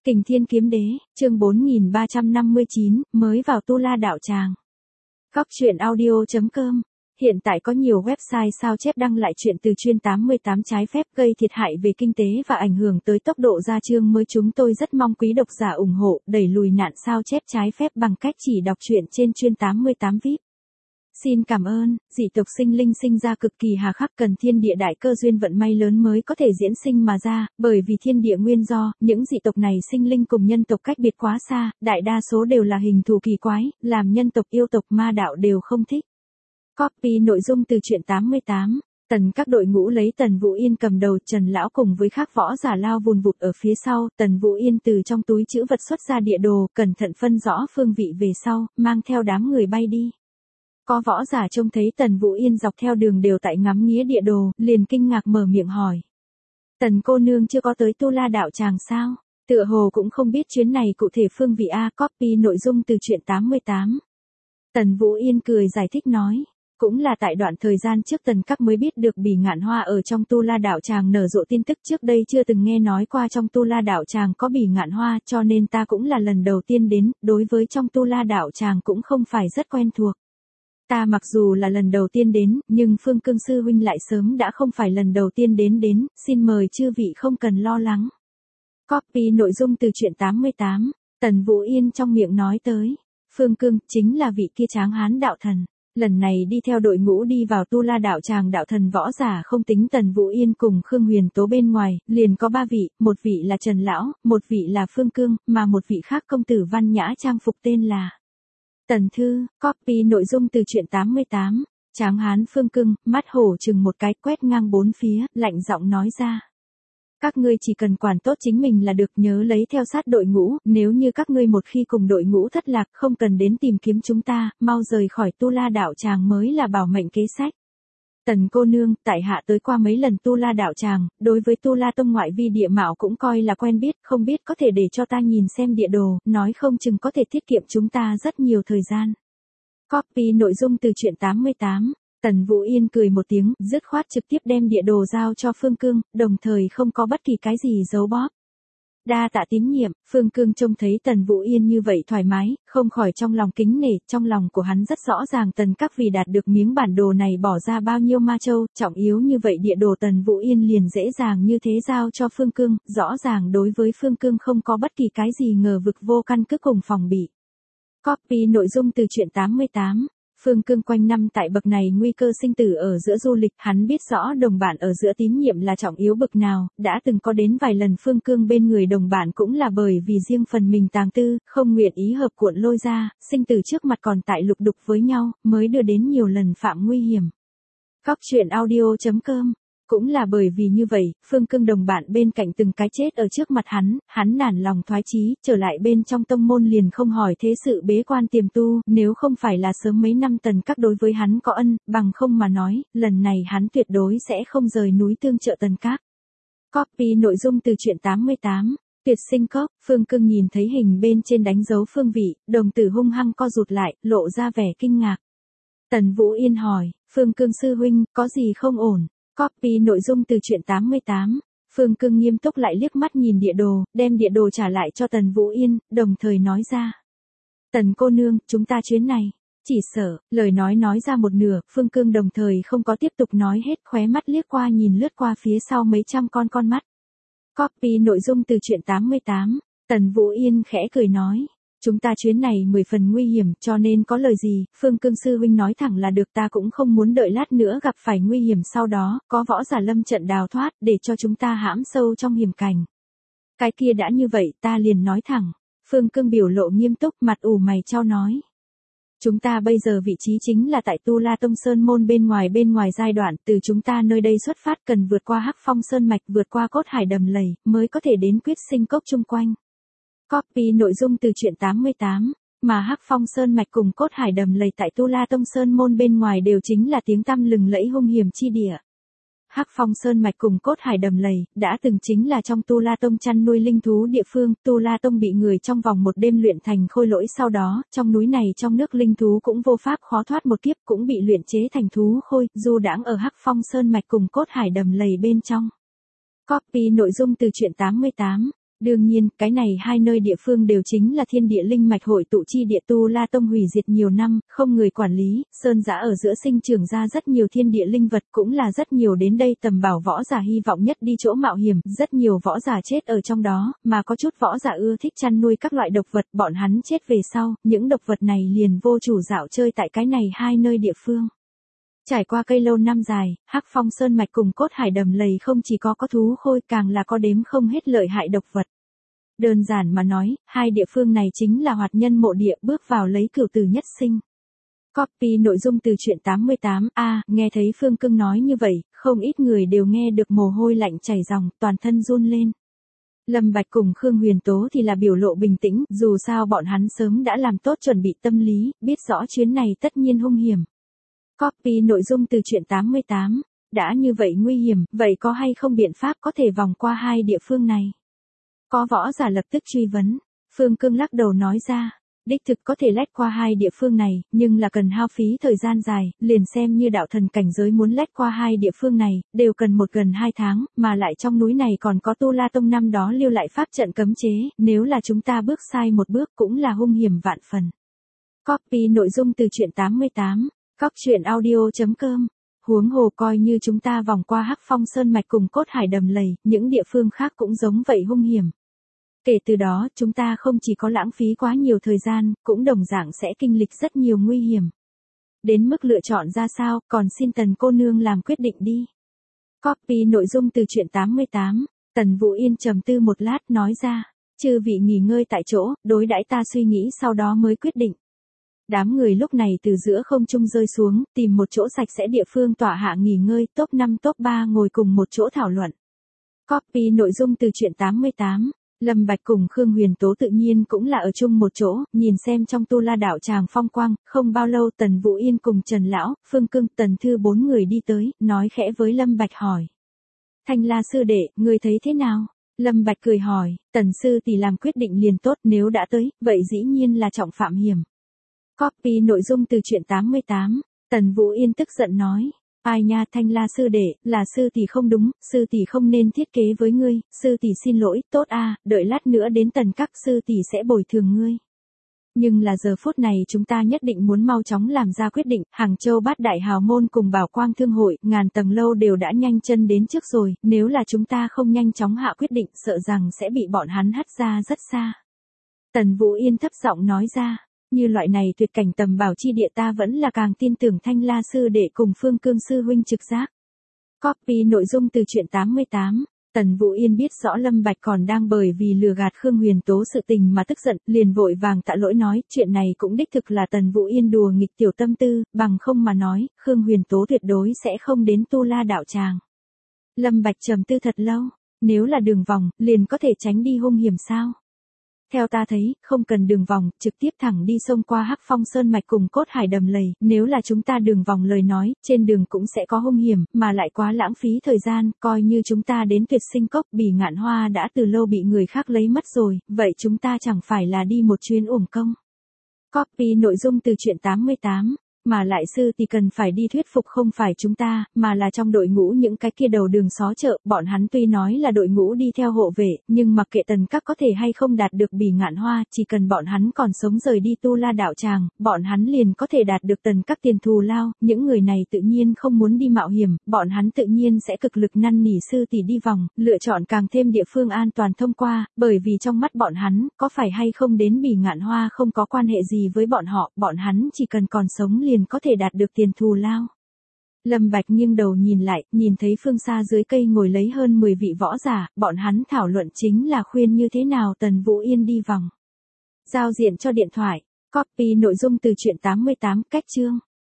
Kình Thiên Kiếm Đế, chương 4359, mới vào Tu La Đạo Tràng. Góc truyện audio.com. Hiện tại có nhiều website sao chép đăng lại chuyện từ chuyên 88 trái phép gây thiệt hại về kinh tế và ảnh hưởng tới tốc độ ra chương mới. Chúng tôi rất mong quý độc giả ủng hộ, đẩy lùi nạn sao chép trái phép bằng cách chỉ đọc truyện trên chuyên 88 VIP. Xin cảm ơn. Dị tộc sinh linh sinh ra cực kỳ hà khắc, cần thiên địa đại cơ duyên vận may lớn mới có thể diễn sinh mà ra, bởi vì thiên địa nguyên do, những dị tộc này sinh linh cùng nhân tộc cách biệt quá xa, đại đa số đều là hình thù kỳ quái, làm nhân tộc yêu tộc ma đạo đều không thích. Copy nội dung từ truyện 88. Tần các đội ngũ lấy Tần Vũ Yên cầm đầu, Trần lão cùng với các võ giả lao vùn vụt ở phía sau. Tần Vũ Yên từ trong túi trữ vật xuất ra địa đồ, cẩn thận phân rõ phương vị về sau, mang theo đám người bay đi. Có võ giả trông thấy Tần Vũ Yên dọc theo đường đều tại ngắm nghía địa đồ, liền kinh ngạc mở miệng hỏi. Tần cô nương chưa có tới Tu La Đạo Tràng sao? Tựa hồ cũng không biết chuyến này cụ thể phương vị A. Copy nội dung từ truyện 88. Tần Vũ Yên cười giải thích nói. Cũng là tại đoạn thời gian trước Tần các mới biết được Bỉ Ngạn Hoa ở trong Tu La Đạo Tràng nở rộ tin tức, trước đây chưa từng nghe nói qua trong Tu La Đạo Tràng có Bỉ Ngạn Hoa, cho nên ta cũng là lần đầu tiên đến, đối với trong Tu La Đạo Tràng cũng không phải rất quen thuộc. Ta mặc dù là lần đầu tiên đến, nhưng Phương Cương sư huynh lại sớm đã không phải lần đầu tiên đến, xin mời chư vị không cần lo lắng. Copy nội dung từ truyện 88, Tần Vũ Yên trong miệng nói tới. Phương Cương, chính là vị kia tráng hán đạo thần. Lần này đi theo đội ngũ đi vào Tu La Đạo Tràng đạo thần võ giả không tính Tần Vũ Yên cùng Khương Huyền Tố bên ngoài, liền có 3 vị, một vị là Trần Lão, một vị là Phương Cương, mà một vị khác công tử văn nhã trang phục tên là Tần Thư. Copy nội dung từ truyện 88, tráng hán Phương Cương, mắt hổ chừng một cái quét ngang bốn phía, lạnh giọng nói ra. Các ngươi chỉ cần quản tốt chính mình là được, nhớ lấy theo sát đội ngũ, nếu như các ngươi một khi cùng đội ngũ thất lạc không cần đến tìm kiếm chúng ta, mau rời khỏi Tu La Đạo Tràng mới là bảo mệnh kế sách. Tần cô nương, tại hạ tới qua mấy lần Tu La Đạo Tràng, đối với Tu La Tông ngoại vi địa mạo cũng coi là quen biết, không biết có thể để cho ta nhìn xem địa đồ, nói không chừng có thể tiết kiệm chúng ta rất nhiều thời gian. Copy nội dung từ truyện 88. Tần Vũ Yên cười một tiếng, dứt khoát trực tiếp đem địa đồ giao cho Phương Cương, đồng thời không có bất kỳ cái gì giấu bóp. Đa tạ tín nhiệm. Phương Cương trông thấy Tần Vũ Yên như vậy thoải mái, không khỏi trong lòng kính nể, trong lòng của hắn rất rõ ràng Tần các vì đạt được miếng bản đồ này bỏ ra bao nhiêu ma châu, trọng yếu như vậy địa đồ Tần Vũ Yên liền dễ dàng như thế giao cho Phương Cương, rõ ràng đối với Phương Cương không có bất kỳ cái gì ngờ vực vô căn cứ cùng phòng bị. Copy nội dung từ truyện 88. Phương Cương quanh năm tại bậc này nguy cơ sinh tử ở giữa du lịch, hắn biết rõ đồng bạn ở giữa tín nhiệm là trọng yếu bậc nào, đã từng có đến vài lần Phương Cương bên người đồng bạn cũng là bởi vì riêng phần mình tàng tư, không nguyện ý hợp cuộn lôi ra, sinh tử trước mặt còn tại lục đục với nhau, mới đưa đến nhiều lần phạm nguy hiểm. Góc truyện audio.com. Cũng là bởi vì như vậy, Phương Cương đồng bạn bên cạnh từng cái chết ở trước mặt hắn nản lòng thoái chí, trở lại bên trong tông môn liền không hỏi thế sự bế quan tiềm tu, nếu không phải là sớm mấy năm Tần các đối với hắn có ân, bằng không mà nói, lần này hắn tuyệt đối sẽ không rời núi tương trợ Tần các. Copy nội dung từ truyện 88. Tuyệt sinh cốc. Phương Cương nhìn thấy hình bên trên đánh dấu phương vị, đồng tử hung hăng co rụt lại, lộ ra vẻ kinh ngạc. Tần Vũ Yên hỏi, Phương Cương sư huynh, có gì không ổn? Copy nội dung từ truyện 88. Phương Cương nghiêm túc lại liếc mắt nhìn địa đồ, đem địa đồ trả lại cho Tần Vũ Yên, đồng thời nói ra. Tần cô nương, chúng ta chuyến này, chỉ sợ, lời nói ra một nửa, Phương Cương đồng thời không có tiếp tục nói hết, khóe mắt liếc qua nhìn lướt qua phía sau mấy trăm con mắt. Copy nội dung từ truyện 88. Tần Vũ Yên khẽ cười nói. Chúng ta chuyến này 10 phần nguy hiểm, cho nên có lời gì, Phương Cương sư huynh nói thẳng là được, ta cũng không muốn đợi lát nữa gặp phải nguy hiểm sau đó, có võ giả lâm trận đào thoát, để cho chúng ta hãm sâu trong hiểm cảnh. Cái kia đã như vậy, ta liền nói thẳng. Phương Cương biểu lộ nghiêm túc, mặt ủ mày chau nói. Chúng ta bây giờ vị trí chính là tại Tu La Tông Sơn môn bên ngoài giai đoạn, từ chúng ta nơi đây xuất phát cần vượt qua Hắc Phong Sơn mạch, vượt qua Cốt Hải đầm lầy, mới có thể đến Quyết Sinh cốc chung quanh. Copy nội dung từ truyện 88, mà Hắc Phong Sơn mạch cùng Cốt Hải đầm lầy tại Tu La Tông Sơn môn bên ngoài đều chính là tiếng tăm lừng lẫy hung hiểm chi địa. Hắc Phong Sơn mạch cùng Cốt Hải đầm lầy đã từng chính là trong Tu La Tông chăn nuôi linh thú địa phương, Tu La Tông bị người trong vòng một đêm luyện thành khôi lỗi, sau đó, trong núi này trong nước linh thú cũng vô pháp khó thoát một kiếp, cũng bị luyện chế thành thú khôi, du đãng ở Hắc Phong Sơn mạch cùng Cốt Hải đầm lầy bên trong. Copy nội dung từ truyện 88. Đương nhiên, cái này hai nơi địa phương đều chính là thiên địa linh mạch hội tụ chi địa Tu La Tông hủy diệt nhiều năm, không người quản lý, sơn giã ở giữa sinh trưởng ra rất nhiều thiên địa linh vật, cũng là rất nhiều đến đây tầm bảo võ giả hy vọng nhất đi chỗ mạo hiểm, rất nhiều võ giả chết ở trong đó, mà có chút võ giả ưa thích chăn nuôi các loại độc vật, bọn hắn chết về sau, những độc vật này liền vô chủ dạo chơi tại cái này hai nơi địa phương. Trải qua cây lâu năm dài, Hắc Phong Sơn mạch cùng Cốt Hải đầm lầy không chỉ có thú khôi, càng là có đếm không hết lợi hại độc vật. Đơn giản mà nói, hai địa phương này chính là hoạt nhân mộ địa, bước vào lấy cửu tử nhất sinh. Copy nội dung từ truyện 88, nghe thấy Phương Cưng nói như vậy, không ít người đều nghe được mồ hôi lạnh chảy ròng, toàn thân run lên. Lâm Bạch cùng Khương Huyền Tố thì là biểu lộ bình tĩnh, dù sao bọn hắn sớm đã làm tốt chuẩn bị tâm lý, biết rõ chuyến này tất nhiên hung hiểm. Copy nội dung từ truyện 88, đã như vậy nguy hiểm, vậy có hay không biện pháp có thể vòng qua hai địa phương này? Có võ giả lập tức truy vấn, Phương Cưng lắc đầu nói ra, đích thực có thể lách qua hai địa phương này, nhưng là cần hao phí thời gian dài, liền xem như đạo thần cảnh giới muốn lách qua hai địa phương này, đều cần gần 2 tháng, mà lại trong núi này còn có Tu La Tông năm đó lưu lại pháp trận cấm chế, nếu là chúng ta bước sai một bước cũng là hung hiểm vạn phần. Copy nội dung từ truyện 88, coctruyện.audio.com. Huống hồ coi như chúng ta vòng qua Hắc Phong Sơn mạch cùng Cốt Hải đầm lầy, những địa phương khác cũng giống vậy hung hiểm. Kể từ đó, chúng ta không chỉ có lãng phí quá nhiều thời gian, cũng đồng dạng sẽ kinh lịch rất nhiều nguy hiểm. Đến mức lựa chọn ra sao, còn xin Tần cô nương làm quyết định đi. Copy nội dung từ truyện 88, Tần Vũ Yên trầm tư một lát nói ra, chư vị nghỉ ngơi tại chỗ, đối đãi ta suy nghĩ sau đó mới quyết định. Đám người lúc này từ giữa không trung rơi xuống, tìm một chỗ sạch sẽ địa phương tọa hạ nghỉ ngơi, top 5 top 3 ngồi cùng một chỗ thảo luận. Copy nội dung từ truyện 88, Lâm Bạch cùng Khương Huyền Tố tự nhiên cũng là ở chung một chỗ, nhìn xem trong Tu La đạo tràng phong quang, không bao lâu Tần Vũ Yên cùng Trần Lão, Phương Cưng, Tần Thư 4 người đi tới, nói khẽ với Lâm Bạch hỏi. Thanh La sư đệ, ngươi thấy thế nào? Lâm Bạch cười hỏi, Tần sư tỷ làm quyết định liền tốt, nếu đã tới, vậy dĩ nhiên là trọng phạm hiểm. Copy nội dung từ truyện 88, Tần Vũ Yên tức giận nói, ai nha Thanh La sư đệ, là sư tỷ không đúng, sư tỷ không nên thiết kế với ngươi, sư tỷ xin lỗi, tốt đợi lát nữa đến Tần các sư tỷ sẽ bồi thường ngươi. Nhưng là giờ phút này chúng ta nhất định muốn mau chóng làm ra quyết định, Hàng Châu Bát Đại Hào Môn cùng Bảo Quang Thương Hội, ngàn tầng lâu đều đã nhanh chân đến trước rồi, nếu là chúng ta không nhanh chóng hạ quyết định, sợ rằng sẽ bị bọn hắn hất ra rất xa. Tần Vũ Yên thấp giọng nói ra. Như loại này tuyệt cảnh tầm bảo chi địa ta vẫn là càng tin tưởng Thanh La sư đệ cùng Phương Cương sư huynh trực giác. Copy nội dung từ truyện 88, Tần Vũ Yên biết rõ Lâm Bạch còn đang bởi vì lừa gạt Khương Huyền Tố sự tình mà tức giận, liền vội vàng tạ lỗi nói, chuyện này cũng đích thực là Tần Vũ Yên đùa nghịch tiểu tâm tư, bằng không mà nói, Khương Huyền Tố tuyệt đối sẽ không đến Tu La đạo tràng. Lâm Bạch trầm tư thật lâu, nếu là đường vòng, liền có thể tránh đi hung hiểm sao? Theo ta thấy, không cần đường vòng, trực tiếp thẳng đi xông qua Hắc Phong Sơn mạch cùng Cốt Hải đầm lầy, nếu là chúng ta đường vòng lời nói, trên đường cũng sẽ có hung hiểm, mà lại quá lãng phí thời gian, coi như chúng ta đến Tuyệt Sinh Cốc, Bỉ Ngạn Hoa đã từ lâu bị người khác lấy mất rồi, vậy chúng ta chẳng phải là đi một chuyến uổng công. Copy nội dung từ truyện 88. Mà lại sư thì cần phải đi thuyết phục không phải chúng ta, mà là trong đội ngũ những cái kia đầu đường xó chợ, bọn hắn tuy nói là đội ngũ đi theo hộ vệ, nhưng mặc kệ Tần các có thể hay không đạt được Bỉ Ngạn Hoa, chỉ cần bọn hắn còn sống rời đi Tu La đạo tràng, bọn hắn liền có thể đạt được Tần các tiền thù lao, những người này tự nhiên không muốn đi mạo hiểm, bọn hắn tự nhiên sẽ cực lực năn nỉ sư tỷ đi vòng, lựa chọn càng thêm địa phương an toàn thông qua, bởi vì trong mắt bọn hắn, có phải hay không đến Bỉ Ngạn Hoa không có quan hệ gì với bọn hắn chỉ cần còn sống liền có thể đạt được tiền thù lao. Lâm Bạch nghiêng đầu nhìn lại, nhìn thấy phương xa dưới cây ngồi lấy hơn 10 vị võ giả, bọn hắn thảo luận chính là khuyên như thế nào Tần Vũ Yên đi vòng. Giao diện cho điện thoại, copy nội dung từ truyện 88, cách chương.